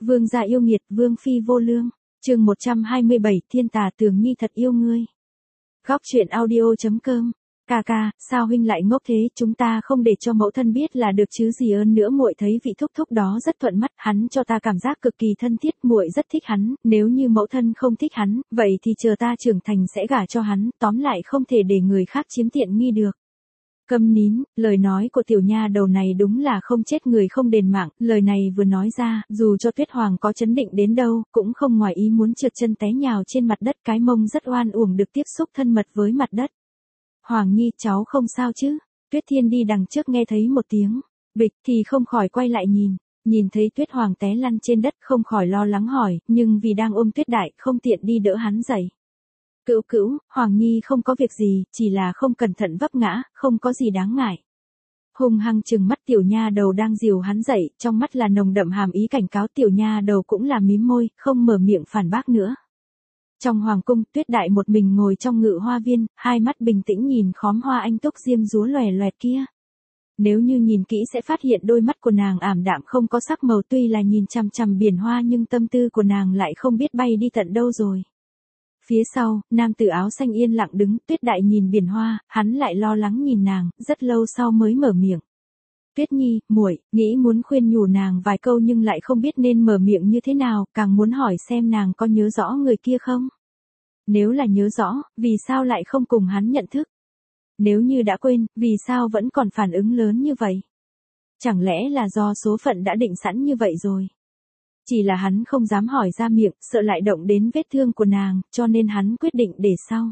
Vương gia yêu nghiệt, vương phi vô lương. Chương 127, Thiên Tà Tường Nhi thật yêu ngươi. Góc truyện audio.com. Ca ca, sao huynh lại ngốc thế, chúng ta không để cho mẫu thân biết là được chứ gì, ơn nữa muội thấy vị thúc thúc đó rất thuận mắt, hắn cho ta cảm giác cực kỳ thân thiết, muội rất thích hắn, nếu như mẫu thân không thích hắn, vậy thì chờ ta trưởng thành sẽ gả cho hắn, tóm lại không thể để người khác chiếm tiện nghi được. Câm nín, lời nói của tiểu nha đầu này đúng là không chết người không đền mạng, lời này vừa nói ra, dù cho Tuyết Hoàng có chấn định đến đâu, cũng không ngoài ý muốn trượt chân té nhào trên mặt đất, cái mông rất oan uổng được tiếp xúc thân mật với mặt đất. Hoàng Nhi, cháu không sao chứ? Tuyết Thiên đi đằng trước nghe thấy một tiếng bịch thì không khỏi quay lại nhìn thấy Tuyết Hoàng té lăn trên đất không khỏi lo lắng hỏi, nhưng vì đang ôm Tuyết Đại không tiện đi đỡ hắn dậy. Cữu cữu, Hoàng Nhi không có việc gì, chỉ là không cẩn thận vấp ngã, không có gì đáng ngại. Hung hăng trừng mắt tiểu nha đầu đang dìu hắn dậy, trong mắt là nồng đậm hàm ý cảnh cáo, tiểu nha đầu cũng là mím môi, không mở miệng phản bác nữa. Trong hoàng cung, Tuyết Đại một mình ngồi trong ngự hoa viên, hai mắt bình tĩnh nhìn khóm hoa anh túc diêm dúa lòe loẹt kia. Nếu như nhìn kỹ sẽ phát hiện đôi mắt của nàng ảm đạm không có sắc màu, tuy là nhìn chằm chằm biển hoa nhưng tâm tư của nàng lại không biết bay đi tận đâu rồi. Phía sau, nam tử áo xanh yên lặng đứng, Tuyết Đại nhìn biển hoa, hắn lại lo lắng nhìn nàng, rất lâu sau mới mở miệng. Tuyết Nhi, muội nghĩ muốn khuyên nhủ nàng vài câu nhưng lại không biết nên mở miệng như thế nào, càng muốn hỏi xem nàng có nhớ rõ người kia không? Nếu là nhớ rõ, vì sao lại không cùng hắn nhận thức? Nếu như đã quên, vì sao vẫn còn phản ứng lớn như vậy? Chẳng lẽ là do số phận đã định sẵn như vậy rồi? Chỉ là hắn không dám hỏi ra miệng, sợ lại động đến vết thương của nàng, cho nên hắn quyết định để sau.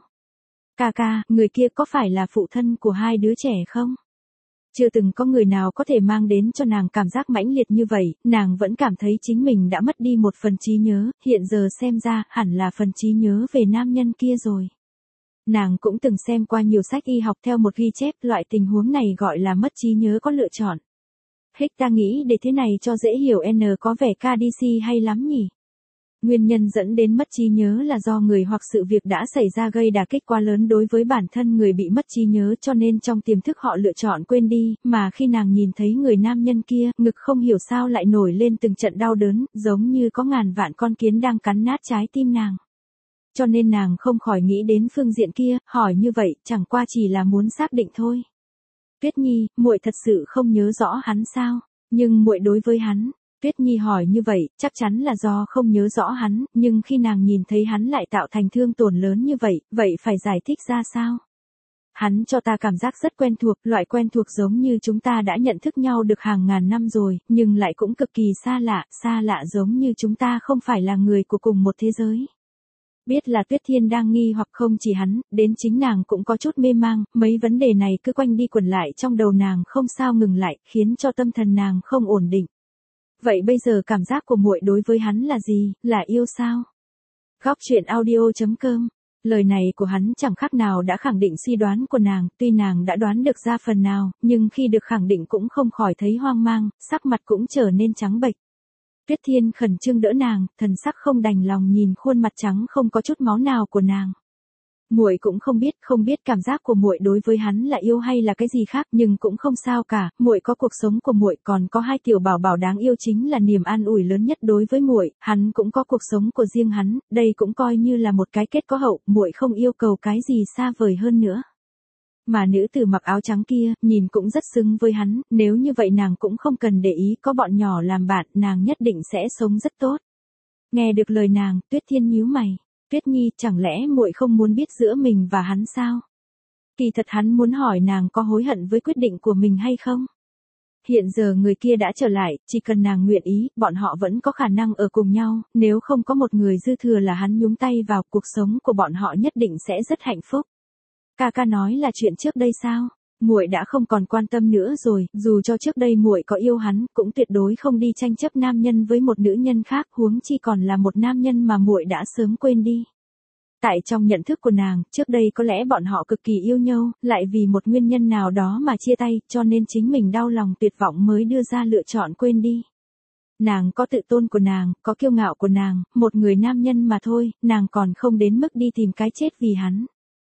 Ca ca, người kia có phải là phụ thân của hai đứa trẻ không? Chưa từng có người nào có thể mang đến cho nàng cảm giác mãnh liệt như vậy, nàng vẫn cảm thấy chính mình đã mất đi một phần trí nhớ, hiện giờ xem ra hẳn là phần trí nhớ về nam nhân kia rồi. Nàng cũng từng xem qua nhiều sách y học, theo một ghi chép, loại tình huống này gọi là mất trí nhớ có lựa chọn. Hích, ta nghĩ để thế này cho dễ hiểu, có vẻ KDC hay lắm nhỉ? Nguyên nhân dẫn đến mất trí nhớ là do người hoặc sự việc đã xảy ra gây đả kích quá lớn đối với bản thân người bị mất trí nhớ, cho nên trong tiềm thức họ lựa chọn quên đi, mà khi nàng nhìn thấy người nam nhân kia, ngực không hiểu sao lại nổi lên từng trận đau đớn, giống như có ngàn vạn con kiến đang cắn nát trái tim nàng. Cho nên nàng không khỏi nghĩ đến phương diện kia, hỏi như vậy, chẳng qua chỉ là muốn xác định thôi. Tuyết Nhi, muội thật sự không nhớ rõ hắn sao? Nhưng muội đối với hắn. Tuyết Nhi hỏi như vậy, chắc chắn là do không nhớ rõ hắn, nhưng khi nàng nhìn thấy hắn lại tạo thành thương tổn lớn như vậy, vậy phải giải thích ra sao? Hắn cho ta cảm giác rất quen thuộc, loại quen thuộc giống như chúng ta đã nhận thức nhau được hàng ngàn năm rồi, nhưng lại cũng cực kỳ xa lạ giống như chúng ta không phải là người của cùng một thế giới. Biết là Tuyết Thiên đang nghi hoặc, không chỉ hắn, đến chính nàng cũng có chút mê mang, mấy vấn đề này cứ quanh đi quẩn lại trong đầu nàng không sao ngừng lại, khiến cho tâm thần nàng không ổn định. Vậy bây giờ cảm giác của muội đối với hắn là gì, là yêu sao? Góc truyện audio.com. Lời này của hắn chẳng khác nào đã khẳng định suy đoán của nàng, tuy nàng đã đoán được ra phần nào, nhưng khi được khẳng định cũng không khỏi thấy hoang mang, sắc mặt cũng trở nên trắng bệch. Tuyết Thiên khẩn trương đỡ nàng, thần sắc không đành lòng nhìn khuôn mặt trắng không có chút máu nào của nàng. Muội cũng không biết cảm giác của muội đối với hắn là yêu hay là cái gì khác, nhưng cũng không sao cả, muội có cuộc sống của muội, còn có hai tiểu bảo bảo đáng yêu chính là niềm an ủi lớn nhất đối với muội, hắn cũng có cuộc sống của riêng hắn, đây cũng coi như là một cái kết có hậu, muội không yêu cầu cái gì xa vời hơn nữa. Mà nữ tử mặc áo trắng kia, nhìn cũng rất xứng với hắn, nếu như vậy nàng cũng không cần để ý, có bọn nhỏ làm bạn, nàng nhất định sẽ sống rất tốt. Nghe được lời nàng, Tuyết Thiên nhíu mày. Tuyết Nhi, chẳng lẽ muội không muốn biết giữa mình và hắn sao? Kỳ thật hắn muốn hỏi nàng có hối hận với quyết định của mình hay không? Hiện giờ người kia đã trở lại, chỉ cần nàng nguyện ý, bọn họ vẫn có khả năng ở cùng nhau, nếu không có một người dư thừa là hắn nhúng tay vào, cuộc sống của bọn họ nhất định sẽ rất hạnh phúc. Ca ca nói là chuyện trước đây sao? Muội đã không còn quan tâm nữa rồi, dù cho trước đây muội có yêu hắn, cũng tuyệt đối không đi tranh chấp nam nhân với một nữ nhân khác, huống chi còn là một nam nhân mà muội đã sớm quên đi. Tại trong nhận thức của nàng, trước đây có lẽ bọn họ cực kỳ yêu nhau, lại vì một nguyên nhân nào đó mà chia tay, cho nên chính mình đau lòng tuyệt vọng mới đưa ra lựa chọn quên đi. Nàng có tự tôn của nàng, có kiêu ngạo của nàng, một người nam nhân mà thôi, nàng còn không đến mức đi tìm cái chết vì hắn.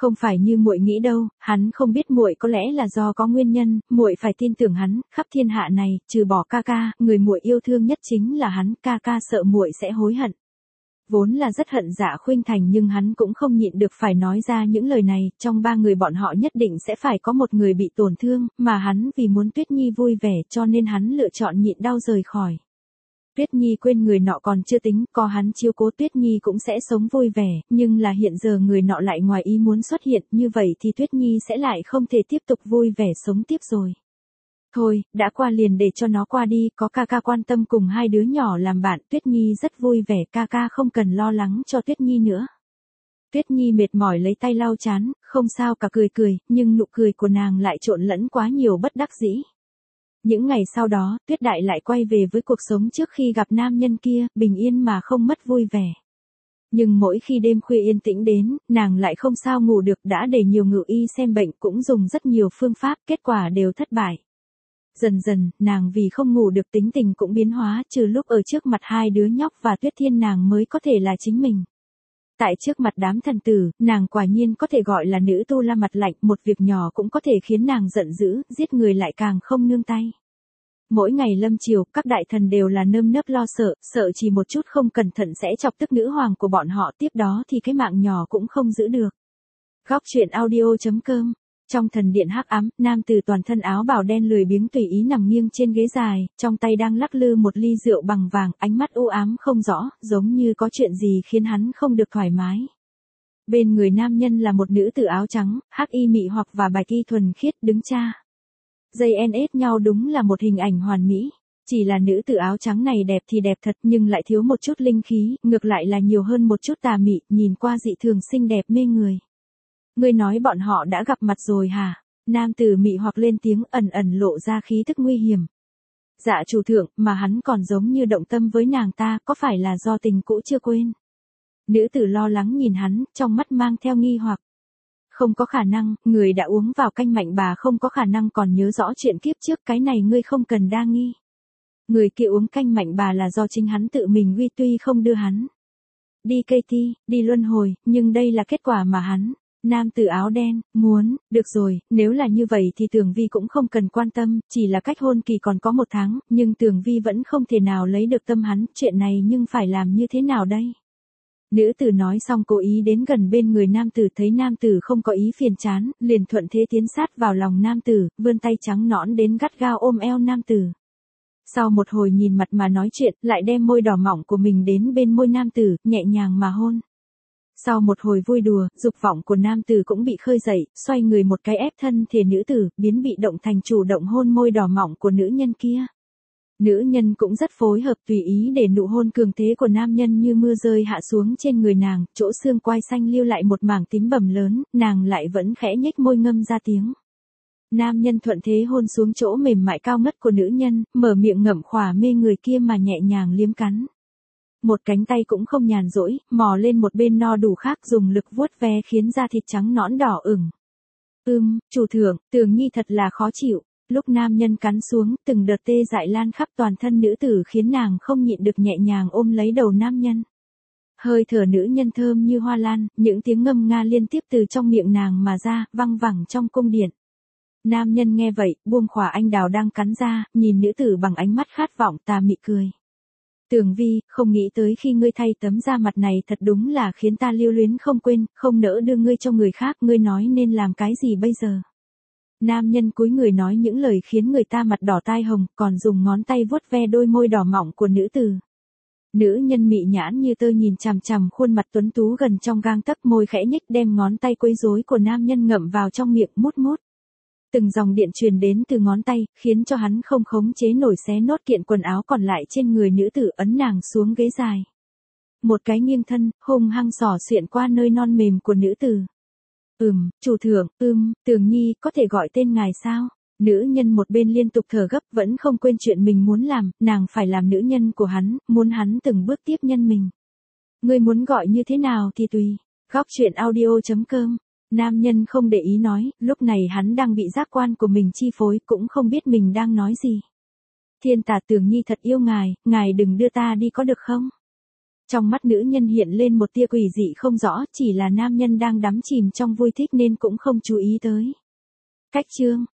Không phải như muội nghĩ đâu, hắn không biết muội có lẽ là do có nguyên nhân, muội phải tin tưởng hắn, khắp thiên hạ này, trừ bỏ ca ca, người muội yêu thương nhất chính là hắn, ca ca sợ muội sẽ hối hận. Vốn là rất hận Dạ Khuynh Thành nhưng hắn cũng không nhịn được phải nói ra những lời này, trong ba người bọn họ nhất định sẽ phải có một người bị tổn thương, mà hắn vì muốn Tuyết Nhi vui vẻ cho nên hắn lựa chọn nhịn đau rời khỏi. Tuyết Nhi quên người nọ còn chưa tính, có hắn chiếu cố Tuyết Nhi cũng sẽ sống vui vẻ, nhưng là hiện giờ người nọ lại ngoài ý muốn xuất hiện, như vậy thì Tuyết Nhi sẽ lại không thể tiếp tục vui vẻ sống tiếp rồi. Thôi, đã qua liền để cho nó qua đi, có ca ca quan tâm cùng hai đứa nhỏ làm bạn, Tuyết Nhi rất vui vẻ, ca ca không cần lo lắng cho Tuyết Nhi nữa. Tuyết Nhi mệt mỏi lấy tay lau chán, không sao cả cười cười, nhưng nụ cười của nàng lại trộn lẫn quá nhiều bất đắc dĩ. Những ngày sau đó, Tuyết Đại lại quay về với cuộc sống trước khi gặp nam nhân kia, bình yên mà không mất vui vẻ. Nhưng mỗi khi đêm khuya yên tĩnh đến, nàng lại không sao ngủ được, đã để nhiều ngự y xem bệnh cũng dùng rất nhiều phương pháp, kết quả đều thất bại. Dần dần, nàng vì không ngủ được tính tình cũng biến hóa, trừ lúc ở trước mặt hai đứa nhóc và Tuyết Thiên nàng mới có thể là chính mình. Tại trước mặt đám thần tử, nàng quả nhiên có thể gọi là nữ tu la mặt lạnh, một việc nhỏ cũng có thể khiến nàng giận dữ, giết người lại càng không nương tay. Mỗi ngày lâm chiều, các đại thần đều là nơm nớp lo sợ, sợ chỉ một chút không cẩn thận sẽ chọc tức nữ hoàng của bọn họ, tiếp đó thì cái mạng nhỏ cũng không giữ được. Góc truyện audio.com. Trong thần điện hắc ám, nam tử toàn thân áo bào đen lười biếng tùy ý nằm nghiêng trên ghế dài, trong tay đang lắc lư một ly rượu bằng vàng, ánh mắt u ám không rõ, giống như có chuyện gì khiến hắn không được thoải mái. Bên người nam nhân là một nữ tử áo trắng, hắc y mị hoặc và bạch y thuần khiết đứng cha. Dây ét nhau đúng là một hình ảnh hoàn mỹ. Chỉ là nữ tử áo trắng này đẹp thì đẹp thật nhưng lại thiếu một chút linh khí, ngược lại là nhiều hơn một chút tà mị, nhìn qua dị thường xinh đẹp mê người. Ngươi nói bọn họ đã gặp mặt rồi hả? Nam tử mị hoặc lên tiếng ẩn ẩn lộ ra khí tức nguy hiểm. Dạ chủ thượng, mà hắn còn giống như động tâm với nàng ta, có phải là do tình cũ chưa quên? Nữ tử lo lắng nhìn hắn, trong mắt mang theo nghi hoặc. Không có khả năng, người đã uống vào canh mạnh bà không có khả năng còn nhớ rõ chuyện kiếp trước, cái này ngươi không cần đa nghi. Người kia uống canh mạnh bà là do chính hắn tự mình uy, tuy không đưa hắn đi cây thi, đi luân hồi, nhưng đây là kết quả mà hắn. Nam tử áo đen, muốn, được rồi, nếu là như vậy thì Tường Vi cũng không cần quan tâm, chỉ là cách hôn kỳ còn có 1 tháng, nhưng Tường Vi vẫn không thể nào lấy được tâm hắn, chuyện này nhưng phải làm như thế nào đây? Nữ tử nói xong cố ý đến gần bên người nam tử, thấy nam tử không có ý phiền chán, liền thuận thế tiến sát vào lòng nam tử, vươn tay trắng nõn đến gắt gao ôm eo nam tử. Sau một hồi nhìn mặt mà nói chuyện, lại đem môi đỏ mỏng của mình đến bên môi nam tử, nhẹ nhàng mà hôn. Sau một hồi vui đùa, dục vọng của nam tử cũng bị khơi dậy, xoay người một cái ép thân thể nữ tử, biến bị động thành chủ động hôn môi đỏ mỏng của nữ nhân kia. Nữ nhân cũng rất phối hợp, tùy ý để nụ hôn cường thế của nam nhân như mưa rơi hạ xuống trên người nàng, chỗ xương quai xanh lưu lại một mảng tím bầm lớn, nàng lại vẫn khẽ nhếch môi ngâm ra tiếng. Nam nhân thuận thế hôn xuống chỗ mềm mại cao ngất của nữ nhân, mở miệng ngậm khỏa mê người kia mà nhẹ nhàng liếm cắn. Một cánh tay cũng không nhàn rỗi, mò lên một bên no đủ khác dùng lực vuốt ve khiến da thịt trắng nõn đỏ ửng. Chủ thượng, Tường Nhi thật là khó chịu. Lúc nam nhân cắn xuống, từng đợt tê dại lan khắp toàn thân nữ tử khiến nàng không nhịn được nhẹ nhàng ôm lấy đầu nam nhân. Hơi thở nữ nhân thơm như hoa lan, những tiếng ngâm nga liên tiếp từ trong miệng nàng mà ra, văng vẳng trong cung điện. Nam nhân nghe vậy, buông khỏa anh đào đang cắn ra, nhìn nữ tử bằng ánh mắt khát vọng, tà mị cười. Tường Vi, không nghĩ tới khi ngươi thay tấm da mặt này thật đúng là khiến ta lưu luyến không quên, không nỡ đưa ngươi cho người khác, ngươi nói nên làm cái gì bây giờ? Nam nhân cúi người nói những lời khiến người ta mặt đỏ tai hồng, còn dùng ngón tay vuốt ve đôi môi đỏ mọng của nữ tử. Nữ nhân mị nhãn như tơ nhìn chằm chằm khuôn mặt tuấn tú gần trong gang tấc, môi khẽ nhếch đem ngón tay quấy rối của nam nhân ngậm vào trong miệng mút mút. Từng dòng điện truyền đến từ ngón tay, khiến cho hắn không khống chế nổi xé nốt kiện quần áo còn lại trên người nữ tử, ấn nàng xuống ghế dài. Một cái nghiêng thân, hung hăng xỏ xuyện qua nơi non mềm của nữ tử. Chủ thượng, Tường Nhi, có thể gọi tên ngài sao? Nữ nhân một bên liên tục thở gấp vẫn không quên chuyện mình muốn làm, nàng phải làm nữ nhân của hắn, muốn hắn từng bước tiếp nhân mình. Ngươi muốn gọi như thế nào thì tùy. Góc truyện audio.com. Nam nhân không để ý nói, lúc này hắn đang bị giác quan của mình chi phối, cũng không biết mình đang nói gì. Thiên tà Tường Nhi thật yêu ngài đừng đưa ta đi có được không? Trong mắt nữ nhân hiện lên một tia quỷ dị không rõ, chỉ là nam nhân đang đắm chìm trong vui thích nên cũng không chú ý tới. Cách chương